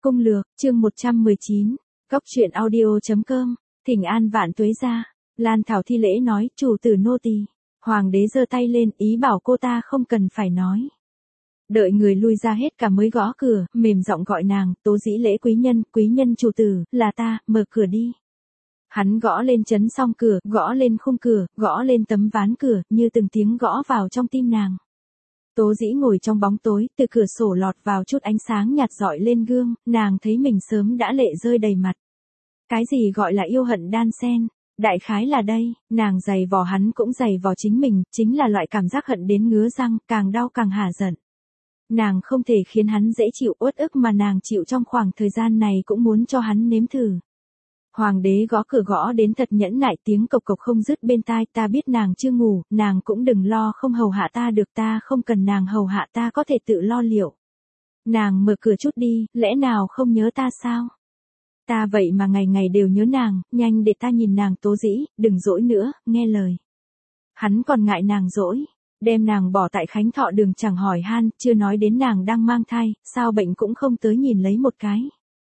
Cung lược, chương 119, Cóc truyện audio.com, Thỉnh an vạn tuế gia. Lan Thảo thi lễ nói, chủ tử nô tỳ. Hoàng đế giơ tay lên, ý bảo cô ta không cần phải nói. Đợi người lui ra hết cả mới gõ cửa, mềm giọng gọi nàng, Tố Dĩ lễ quý nhân chủ tử, là ta, mở cửa đi. Hắn gõ lên chấn song cửa, gõ lên khung cửa, gõ lên tấm ván cửa, như từng tiếng gõ vào trong tim nàng. Tố Dĩ ngồi trong bóng tối, từ cửa sổ lọt vào chút ánh sáng nhạt rọi lên gương, nàng thấy mình sớm đã lệ rơi đầy mặt. Cái gì gọi là yêu hận đan xen? Đại khái là đây, nàng giày vò hắn cũng giày vò chính mình, chính là loại cảm giác hận đến ngứa răng, càng đau càng hả giận. Nàng không thể khiến hắn dễ chịu uất ức mà nàng chịu trong khoảng thời gian này cũng muốn cho hắn nếm thử. Hoàng đế gõ cửa gõ đến thật nhẫn nại, tiếng cộc cộc không dứt bên tai, ta biết nàng chưa ngủ, nàng cũng đừng lo không hầu hạ ta được, ta không cần nàng hầu hạ, ta có thể tự lo liệu. Nàng mở cửa chút đi, lẽ nào không nhớ ta sao? Ta vậy mà ngày ngày đều nhớ nàng, nhanh để ta nhìn nàng. Tố Dĩ, đừng dỗi nữa, nghe lời. Hắn còn ngại nàng dỗi, đem nàng bỏ tại Khánh Thọ đường chẳng hỏi han, chưa nói đến nàng đang mang thai, sao bệnh cũng không tới nhìn lấy một cái.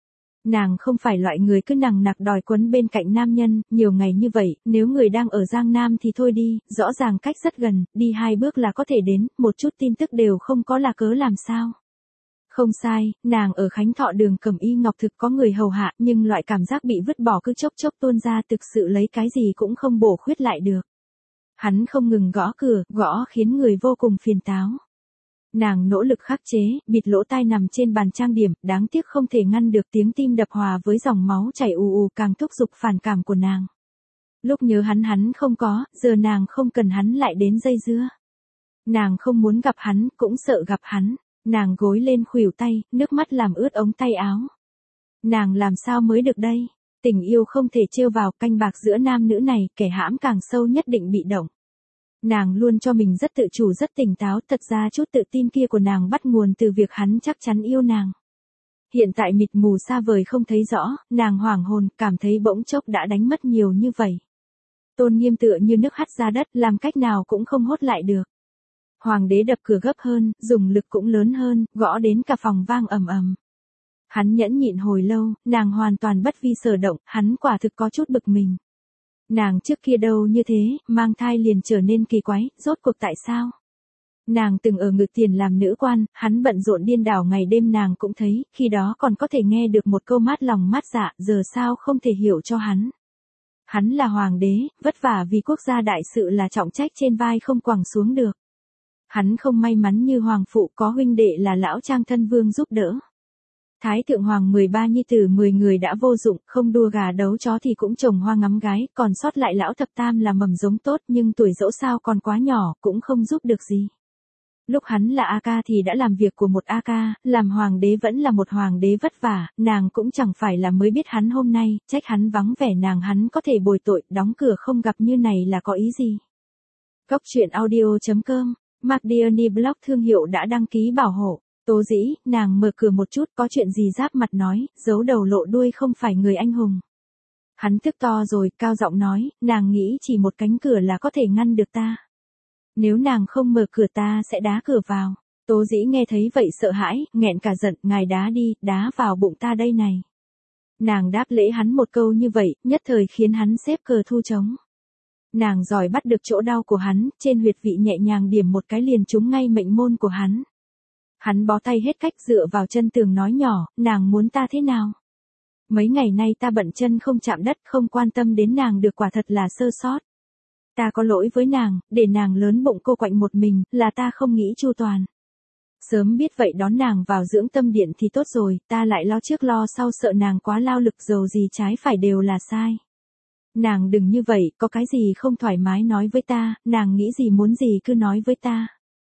Nàng không phải loại người cứ nằng nặc đòi quấn bên cạnh nam nhân, nhiều ngày như vậy, nếu người đang ở Giang Nam thì thôi đi, rõ ràng cách rất gần, đi 2 bước là có thể đến, một chút tin tức đều không có là cớ làm sao. Không sai, nàng ở Khánh Thọ đường Cẩm Y Ngọc thực có người hầu hạ, nhưng loại cảm giác bị vứt bỏ cứ chốc chốc tuôn ra, thực sự lấy cái gì cũng không bổ khuyết lại được. Hắn không ngừng gõ cửa, gõ khiến người vô cùng phiền táo. Nàng nỗ lực khắc chế, bịt lỗ tai nằm trên bàn trang điểm, đáng tiếc không thể ngăn được tiếng tim đập hòa với dòng máu chảy ù ù càng thúc giục phản cảm của nàng. Lúc nhớ hắn không có, giờ nàng không cần hắn lại đến dây dưa. Nàng không muốn gặp hắn, cũng sợ gặp hắn. Nàng gối lên khuỷu tay, nước mắt làm ướt ống tay áo. Nàng làm sao mới được đây? Tình yêu không thể trêu vào, canh bạc giữa nam nữ này, kẻ hãm càng sâu nhất định bị động. Nàng luôn cho mình rất tự chủ rất tỉnh táo, thật ra chút tự tin kia của nàng bắt nguồn từ việc hắn chắc chắn yêu nàng. Hiện tại mịt mù xa vời không thấy rõ, nàng hoảng hồn, cảm thấy bỗng chốc đã đánh mất nhiều như vậy. Tôn nghiêm tựa như nước hắt ra đất, làm cách nào cũng không hốt lại được. Hoàng đế đập cửa gấp hơn, dùng lực cũng lớn hơn, gõ đến cả phòng vang ầm ầm. Hắn nhẫn nhịn hồi lâu, nàng hoàn toàn bất vi sở động, hắn quả thực có chút bực mình. Nàng trước kia đâu như thế, mang thai liền trở nên kỳ quái, rốt cuộc tại sao? Nàng từng ở Ngự Tiền làm nữ quan, hắn bận rộn điên đảo ngày đêm nàng cũng thấy, khi đó còn có thể nghe được một câu mát lòng mát dạ, giờ sao không thể hiểu cho hắn. Hắn là hoàng đế, vất vả vì quốc gia đại sự là trọng trách trên vai không quẳng xuống được. Hắn không may mắn như hoàng phụ có huynh đệ là lão Trang thân vương giúp đỡ. Thái thượng hoàng 13 nhi tử 10 người đã vô dụng, không đua gà đấu chó thì cũng trồng hoa ngắm gái, còn sót lại lão thập tam là mầm giống tốt nhưng tuổi dẫu sao còn quá nhỏ, cũng không giúp được gì. Lúc hắn là A ca thì đã làm việc của một A ca, làm hoàng đế vẫn là một hoàng đế vất vả, nàng cũng chẳng phải là mới biết hắn hôm nay, trách hắn vắng vẻ nàng hắn có thể bồi tội, đóng cửa không gặp như này là có ý gì. Cóc truyện audio.com, McDiarny Blog thương hiệu đã đăng ký bảo hộ. Tố Dĩ, nàng mở cửa một chút, có chuyện gì giáp mặt nói, giấu đầu lộ đuôi không phải người anh hùng. Hắn tức to rồi, cao giọng nói, nàng nghĩ chỉ một cánh cửa là có thể ngăn được ta. Nếu nàng không mở cửa ta sẽ đá cửa vào. Tố Dĩ nghe thấy vậy sợ hãi, nghẹn cả giận, ngài đá đi, đá vào bụng ta đây này. Nàng đáp lễ hắn một câu như vậy, nhất thời khiến hắn xếp cờ thu trống. Nàng giỏi bắt được chỗ đau của hắn, trên huyệt vị nhẹ nhàng điểm một cái liền trúng ngay mệnh môn của hắn. Hắn bó tay hết cách dựa vào chân tường nói nhỏ, nàng muốn ta thế nào? Mấy ngày nay ta bận chân không chạm đất, không quan tâm đến nàng được, quả thật là sơ sót. Ta có lỗi với nàng, để nàng lớn bụng cô quạnh một mình, là ta không nghĩ chu toàn. Sớm biết vậy đón nàng vào dưỡng tâm điện thì tốt rồi, ta lại lo trước lo sau sợ nàng quá lao lực, dầu gì trái phải đều là sai. Nàng đừng như vậy, có cái gì không thoải mái nói với ta, nàng nghĩ gì muốn gì cứ nói với ta.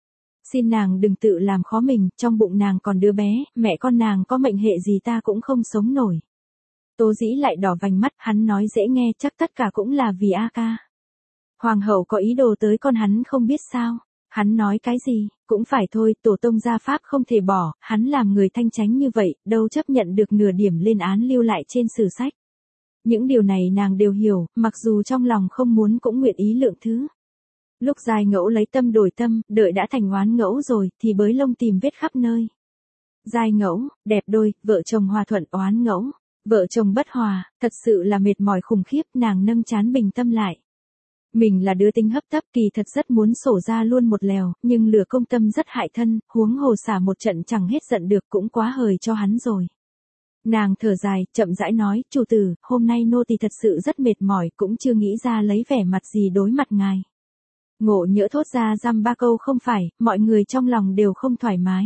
Xin nàng đừng tự làm khó mình, trong bụng nàng còn đứa bé, mẹ con nàng có mệnh hệ gì ta cũng không sống nổi. Tố Dĩ lại đỏ vành mắt, hắn nói dễ nghe, chắc tất cả cũng là vì A ca. Hoàng hậu có ý đồ tới con hắn không biết sao. Hắn nói cái gì, cũng phải thôi, tổ tông gia pháp không thể bỏ, hắn làm người thanh chánh như vậy, đâu chấp nhận được nửa điểm lên án lưu lại trên sử sách. Những điều này nàng đều hiểu, mặc dù trong lòng không muốn cũng nguyện ý lượng thứ. Lúc dài ngẫu lấy tâm đổi tâm, đợi đã thành oán ngẫu rồi, thì bới lông tìm vết khắp nơi. Giai ngẫu, đẹp đôi, vợ chồng hòa thuận oán ngẫu, vợ chồng bất hòa, thật sự là mệt mỏi khủng khiếp, nàng nâng trán bình tâm lại. Mình là đứa tính hấp tấp kỳ thật rất muốn sổ ra luôn một lèo, nhưng lửa công tâm rất hại thân, huống hồ xả một trận chẳng hết giận được cũng quá hời cho hắn rồi. Nàng thở dài, chậm rãi nói, chủ tử, hôm nay nô tỳ thật sự rất mệt mỏi, cũng chưa nghĩ ra lấy vẻ mặt gì đối mặt ngài. Ngộ nhỡ thốt ra dăm ba câu không phải, mọi người trong lòng đều không thoải mái.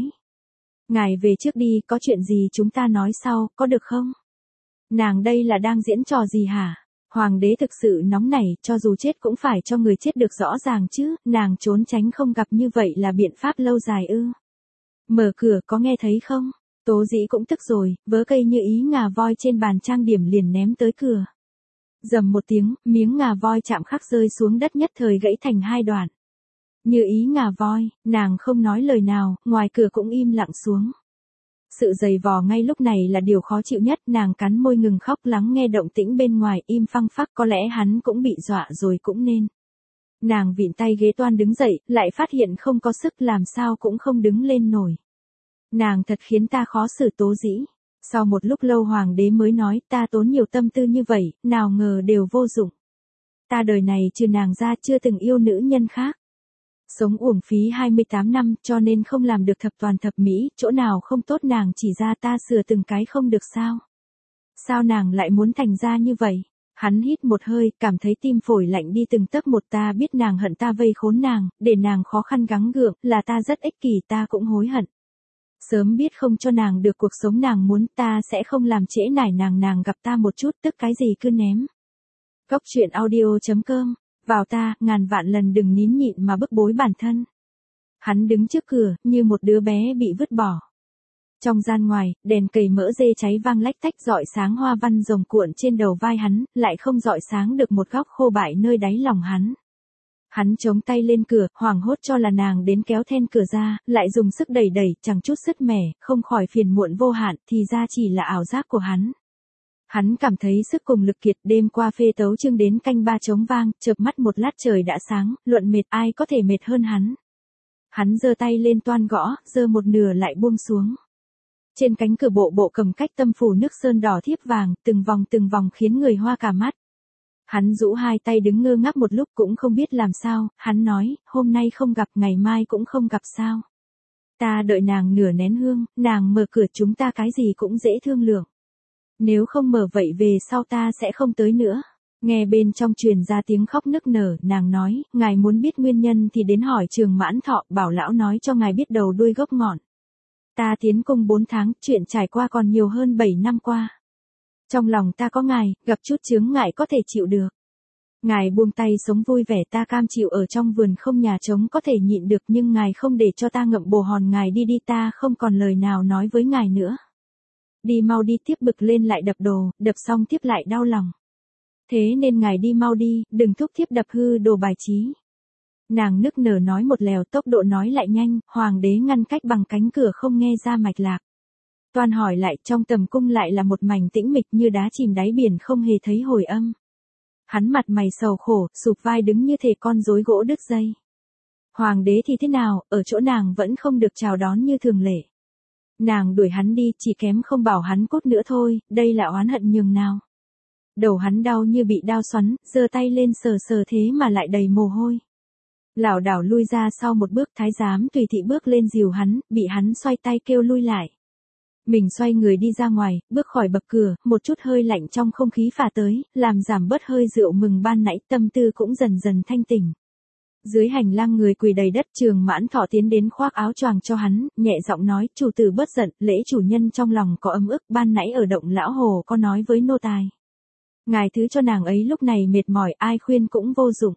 Ngài về trước đi, có chuyện gì chúng ta nói sau, có được không? Nàng đây là đang diễn trò gì hả? Hoàng đế thực sự nóng nảy, cho dù chết cũng phải cho người chết được rõ ràng chứ, nàng trốn tránh không gặp như vậy là biện pháp lâu dài ư. Mở cửa có nghe thấy không? Tố Dĩ cũng tức rồi, vớ cây như ý ngà voi trên bàn trang điểm liền ném tới cửa. Rầm một tiếng, miếng ngà voi chạm khắc rơi xuống đất nhất thời gãy thành hai đoạn. Như ý ngà voi, nàng không nói lời nào, ngoài cửa cũng im lặng xuống. Sự giày vò ngay lúc này là điều khó chịu nhất, nàng cắn môi ngừng khóc lắng nghe động tĩnh bên ngoài im phăng phắc, có lẽ hắn cũng bị dọa rồi cũng nên. Nàng vịn tay ghế toan đứng dậy, lại phát hiện không có sức làm sao cũng không đứng lên nổi. Nàng thật khiến ta khó xử Tố Dĩ. Sau một lúc lâu hoàng đế mới nói, ta tốn nhiều tâm tư như vậy, nào ngờ đều vô dụng. Ta đời này trừ nàng ra chưa từng yêu nữ nhân khác. Sống uổng phí 28 năm cho nên không làm được thập toàn thập mỹ, chỗ nào không tốt nàng chỉ ra ta sửa từng cái không được sao. Sao nàng lại muốn thành ra như vậy? Hắn hít một hơi, cảm thấy tim phổi lạnh đi từng tấc một, ta biết nàng hận ta vây khốn nàng, để nàng khó khăn gắng gượng, là ta rất ích kỷ, ta cũng hối hận. Sớm biết không cho nàng được cuộc sống nàng muốn, ta sẽ không làm trễ nải nàng gặp ta một chút tức cái gì cứ ném. Góc truyện audio.com, vào ta, ngàn vạn lần đừng nín nhịn mà bức bối bản thân. Hắn đứng trước cửa, như một đứa bé bị vứt bỏ. Trong gian ngoài, đèn cầy mỡ dê cháy vang lách tách rọi sáng hoa văn rồng cuộn trên đầu vai hắn, lại không rọi sáng được một góc khô bại nơi đáy lòng hắn. Hắn chống tay lên cửa, hoảng hốt cho là nàng đến kéo then cửa ra, lại dùng sức đẩy đẩy, chẳng chút sứt mẻ, không khỏi phiền muộn vô hạn, thì ra chỉ là ảo giác của hắn. Hắn cảm thấy sức cùng lực kiệt, đêm qua phê tấu chương đến canh ba trống vang, chợp mắt một lát trời đã sáng, luận mệt ai có thể mệt hơn hắn. Hắn giơ tay lên toan gõ, giơ một nửa lại buông xuống. Trên cánh cửa bộ cầm cách tâm phủ nước sơn đỏ thiếp vàng, từng vòng khiến người hoa cả mắt. Hắn rũ hai tay đứng ngơ ngác một lúc cũng không biết làm sao, hắn nói, hôm nay không gặp ngày mai cũng không gặp sao. Ta đợi nàng nửa nén hương, nàng mở cửa chúng ta cái gì cũng dễ thương lượng. Nếu không mở vậy về sau ta sẽ không tới nữa. Nghe bên trong truyền ra tiếng khóc nức nở, nàng nói, ngài muốn biết nguyên nhân thì đến hỏi Trường Mãn Thọ, bảo lão nói cho ngài biết đầu đuôi gốc ngọn. Ta tiến cung 4 tháng, chuyện trải qua còn nhiều hơn 7 năm qua. Trong lòng ta có ngài, gặp chút chướng ngại có thể chịu được. Ngài buông tay sống vui vẻ, ta cam chịu ở trong vườn không nhà trống có thể nhịn được, nhưng ngài không để cho ta ngậm bồ hòn, ngài đi ta không còn lời nào nói với ngài nữa. Đi mau đi, tiếp bực lên lại đập đồ, đập xong tiếp lại đau lòng. Thế nên ngài đi mau đi, đừng thúc thiếp đập hư đồ bài trí. Nàng nức nở nói một lèo, tốc độ nói lại nhanh, hoàng đế ngăn cách bằng cánh cửa không nghe ra mạch lạc. Toan hỏi lại, trong tầm cung lại là một mảnh tĩnh mịch như đá chìm đáy biển không hề thấy hồi âm. Hắn mặt mày sầu khổ, sụp vai đứng như thể con rối gỗ đứt dây. Hoàng đế thì thế nào, ở chỗ nàng vẫn không được chào đón như thường lệ. Nàng đuổi hắn đi, chỉ kém không bảo hắn cút nữa thôi, đây là oán hận nhường nào. Đầu hắn đau như bị đao xoắn, giơ tay lên sờ sờ thế mà lại đầy mồ hôi. Lảo đảo lui ra sau một bước, thái giám tùy thị bước lên dìu hắn, bị hắn xoay tay kêu lui lại. Mình xoay người đi ra ngoài, bước khỏi bậc cửa, một chút hơi lạnh trong không khí phả tới, làm giảm bớt hơi rượu mừng ban nãy, tâm tư cũng dần dần thanh tỉnh. Dưới hành lang người quỳ đầy đất, Trường Mãn Thọ tiến đến khoác áo choàng cho hắn, nhẹ giọng nói, chủ tử bớt giận, lễ chủ nhân trong lòng có ấm ức, ban nãy ở động lão hồ có nói với nô tài. Ngài thứ cho nàng ấy lúc này mệt mỏi, ai khuyên cũng vô dụng.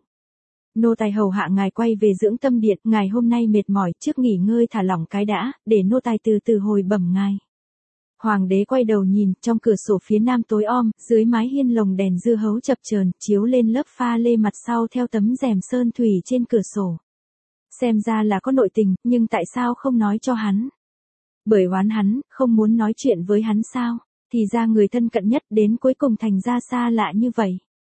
Nô tài hầu hạ ngài quay về dưỡng tâm điện, ngài hôm nay mệt mỏi, trước nghỉ ngơi thả lỏng cái đã, để nô tài từ từ hồi bẩm ngài. Hoàng đế quay đầu nhìn, trong cửa sổ phía nam tối om, dưới mái hiên lồng đèn dưa hấu chập chờn, chiếu lên lớp pha lê mặt sau theo tấm rèm sơn thủy trên cửa sổ. Xem ra là có nội tình, nhưng tại sao không nói cho hắn? Bởi oán hắn, không muốn nói chuyện với hắn sao? Thì ra người thân cận nhất đến cuối cùng thành ra xa lạ như vậy.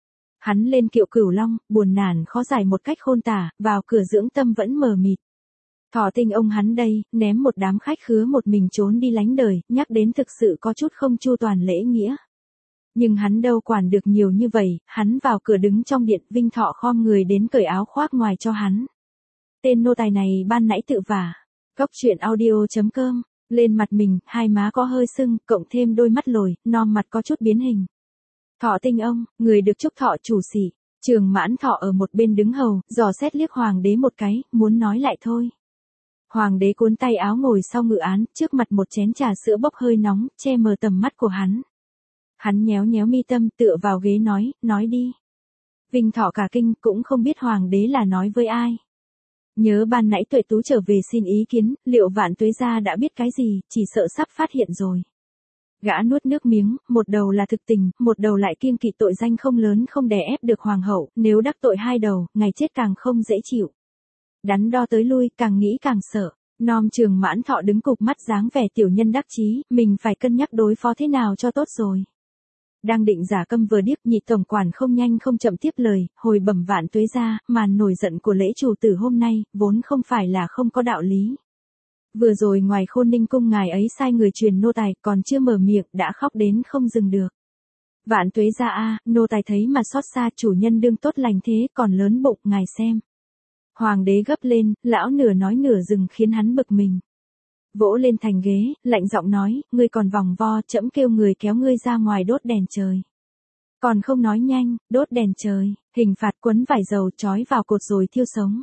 Hắn lên kiệu Cửu Long, buồn nản khó giải một cách khôn tả, vào cửa dưỡng tâm vẫn mờ mịt. Thọ Tinh ông hắn đây, ném một đám khách khứa một mình trốn đi lánh đời, nhắc đến thực sự có chút không chu toàn lễ nghĩa. Nhưng hắn đâu quản được nhiều như vậy, hắn vào cửa đứng trong điện, Vinh Thọ khom người đến cởi áo khoác ngoài cho hắn. Tên nô tài này ban nãy tự vả. Cốc truyện audio.com, lên mặt mình, hai má có hơi sưng, cộng thêm đôi mắt lồi, non mặt có chút biến hình. Thọ Tinh ông, người được chúc thọ chủ sĩ. Trường Mãn Thọ ở một bên đứng hầu, dò xét liếc hoàng đế một cái, muốn nói lại thôi. Hoàng đế cuốn tay áo ngồi sau ngự án, trước mặt một chén trà sữa bốc hơi nóng, che mờ tầm mắt của hắn. Hắn nhéo nhéo mi tâm, tựa vào ghế nói đi. Vinh Thọ cả kinh, cũng không biết hoàng đế là nói với ai. Nhớ ban nãy Tuệ Tú trở về xin ý kiến, liệu Vạn Tuế gia đã biết cái gì, chỉ sợ sắp phát hiện rồi. Gã nuốt nước miếng, một đầu là thực tình, một đầu lại kiêng kỵ tội danh không lớn không đè ép được hoàng hậu, nếu đắc tội hai đầu, ngày chết càng không dễ chịu. Đắn đo tới lui, càng nghĩ càng sợ. Nom Trường Mãn Thọ đứng cục mắt dáng vẻ tiểu nhân đắc chí, mình phải cân nhắc đối phó thế nào cho tốt rồi. Đang định giả câm vừa điếc, Nhị tổng quản không nhanh không chậm tiếp lời, hồi bẩm Vạn Tuế gia, màn nổi giận của lễ chủ tử hôm nay, vốn không phải là không có đạo lý. Vừa rồi ngoài Khôn Ninh cung ngài ấy sai người truyền nô tài, còn chưa mở miệng đã khóc đến không dừng được. Vạn Tuế gia a, nô tài thấy mà xót xa, chủ nhân đương tốt lành thế, còn lớn bụng, ngài xem. Hoàng đế gấp lên, lão nửa nói nửa dừng khiến hắn bực mình. Vỗ lên thành ghế, lạnh giọng nói, ngươi còn vòng vo, trẫm kêu người kéo ngươi ra ngoài đốt đèn trời. Còn không nói nhanh, đốt đèn trời, hình phạt quấn vải dầu trói vào cột rồi thiêu sống.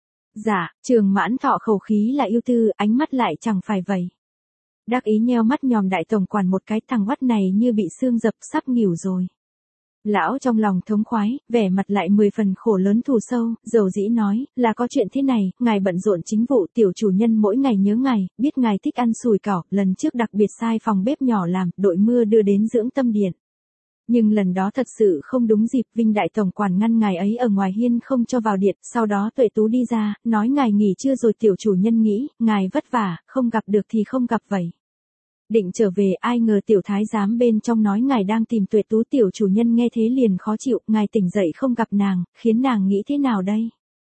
Dạ, Trường Mãn Thọ khẩu khí là yêu tư, ánh mắt lại chẳng phải vậy. Đắc ý nheo mắt nhòm đại tổng quản một cái, thằng oắt này như bị xương dập sắp nghỉu rồi. Lão trong lòng thống khoái, vẻ mặt lại 10 phần khổ lớn thù sâu, dầu dĩ nói, là có chuyện thế này, ngài bận rộn chính vụ, tiểu chủ nhân mỗi ngày nhớ ngài, biết ngài thích ăn sủi cảo, lần trước đặc biệt sai phòng bếp nhỏ làm, đội mưa đưa đến dưỡng tâm điện. Nhưng lần đó thật sự không đúng dịp, Vinh đại tổng quản ngăn ngài ấy ở ngoài hiên không cho vào điện, sau đó Tuệ Tú đi ra, nói ngài nghỉ trưa rồi, tiểu chủ nhân nghĩ, ngài vất vả, không gặp được thì không gặp vậy. Định trở về, ai ngờ tiểu thái giám bên trong nói ngài đang tìm Tuệ Tú, tiểu chủ nhân nghe thế liền khó chịu, ngài tỉnh dậy không gặp nàng, khiến nàng nghĩ thế nào đây?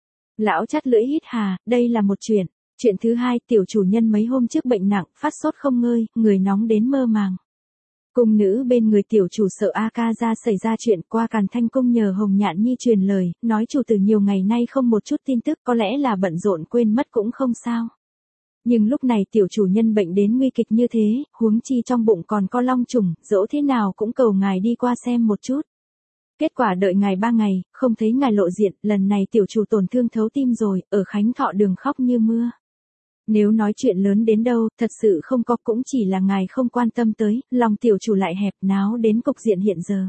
Lão chắt lưỡi hít hà, đây là một chuyện. Chuyện thứ hai, tiểu chủ nhân mấy hôm trước bệnh nặng, phát sốt không ngơi, người nóng đến mơ màng. Cung nữ bên người tiểu chủ sợ A Ca ra xảy ra chuyện, qua Càn Thanh cung nhờ Hồng Nhạn Nhi truyền lời, nói chủ tử nhiều ngày nay không một chút tin tức, có lẽ là bận rộn quên mất cũng không sao. Nhưng lúc này tiểu chủ nhân bệnh đến nguy kịch như thế, huống chi trong bụng còn có long trùng, dẫu thế nào cũng cầu ngài đi qua xem một chút. Kết quả đợi ngài 3 ngày, không thấy ngài lộ diện, lần này tiểu chủ tổn thương thấu tim rồi, ở Khánh Thọ đường khóc như mưa. Nếu nói chuyện lớn đến đâu, thật sự không có, cũng chỉ là ngài không quan tâm tới, lòng tiểu chủ lại hẹp náo đến cục diện hiện giờ.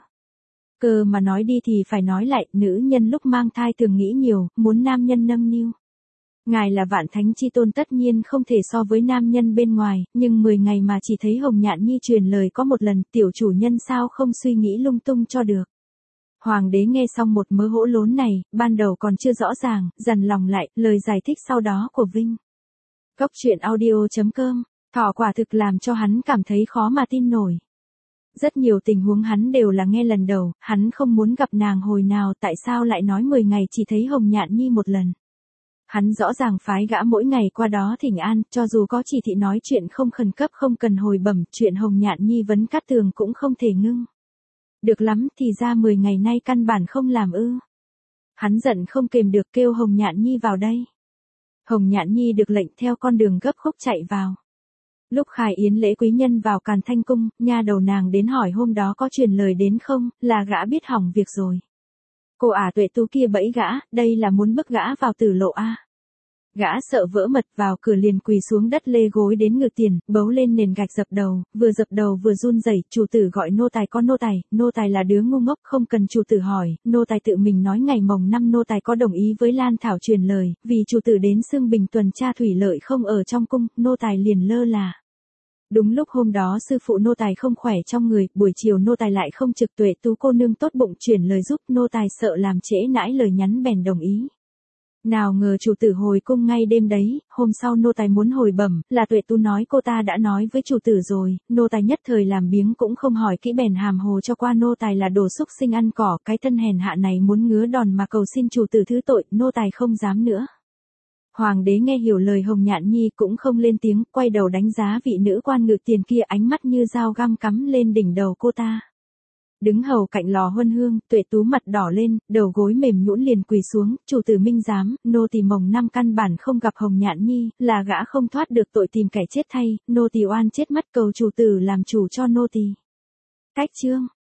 Cơ mà nói đi thì phải nói lại, nữ nhân lúc mang thai thường nghĩ nhiều, muốn nam nhân nâng niu. Ngài là vạn thánh chi tôn tất nhiên không thể so với nam nhân bên ngoài, nhưng 10 ngày mà chỉ thấy Hồng Nhạn Nhi truyền lời có một lần, tiểu chủ nhân sao không suy nghĩ lung tung cho được. Hoàng đế nghe xong một mớ hỗn lốn này, ban đầu còn chưa rõ ràng, dằn lòng lại, lời giải thích sau đó của Vinh. Cốc truyện audio.com, Thọ quả thực làm cho hắn cảm thấy khó mà tin nổi. Rất nhiều tình huống hắn đều là nghe lần đầu, hắn không muốn gặp nàng hồi nào, tại sao lại nói 10 ngày chỉ thấy Hồng Nhạn Nhi một lần. Hắn rõ ràng phái gã mỗi ngày qua đó thỉnh an, cho dù có chỉ thị nói chuyện không khẩn cấp không cần hồi bẩm, chuyện Hồng Nhạn Nhi vấn cát tường cũng không thể ngưng. Được lắm, thì ra 10 ngày nay căn bản không làm ư. Hắn giận không kềm được kêu Hồng Nhạn Nhi vào đây. Hồng Nhạn Nhi được lệnh theo con đường gấp khúc chạy vào. Lúc khai yến lễ quý nhân vào Càn Thanh cung, nha đầu nàng đến hỏi hôm đó có truyền lời đến không, là gã biết hỏng việc rồi. Cô ả Tuệ Tú kia bẫy gã, đây là muốn bức gã vào tử lộ a. Gã sợ vỡ mật vào cửa liền quỳ xuống đất lê gối đến ngực tiền, bấu lên nền gạch dập đầu vừa run rẩy, chủ tử gọi nô tài có nô tài là đứa ngu ngốc không cần chủ tử hỏi, nô tài tự mình nói ngày mồng 5 nô tài có đồng ý với Lan Thảo truyền lời, vì chủ tử đến Xương Bình tuần tra thủy lợi không ở trong cung, nô tài liền lơ là. Đúng lúc hôm đó sư phụ nô tài không khỏe trong người, buổi chiều nô tài lại không trực, Tuệ Tú cô nương tốt bụng chuyển lời giúp, nô tài sợ làm trễ nãi lời nhắn bèn đồng ý. Nào ngờ chủ tử hồi cung ngay đêm đấy, hôm sau nô tài muốn hồi bẩm, là Tuệ Tú nói cô ta đã nói với chủ tử rồi, nô tài nhất thời làm biếng cũng không hỏi kỹ bèn hàm hồ cho qua nô tài là đồ xúc sinh ăn cỏ, cái thân hèn hạ này muốn ngứa đòn mà cầu xin chủ tử thứ tội, nô tài không dám nữa. Hoàng đế nghe hiểu lời Hồng Nhạn Nhi cũng không lên tiếng, quay đầu đánh giá vị nữ quan ngự tiền kia, ánh mắt như dao găm cắm lên đỉnh đầu cô ta. Đứng hầu cạnh lò huân hương, Tuệ Tú mặt đỏ lên, đầu gối mềm nhũn liền quỳ xuống, chủ tử minh giám, nô tỳ mồng năm căn bản không gặp Hồng Nhạn Nhi, là gã không thoát được tội tìm kẻ chết thay, nô tỳ oan chết mất, cầu chủ tử làm chủ cho nô tỳ. Cách chương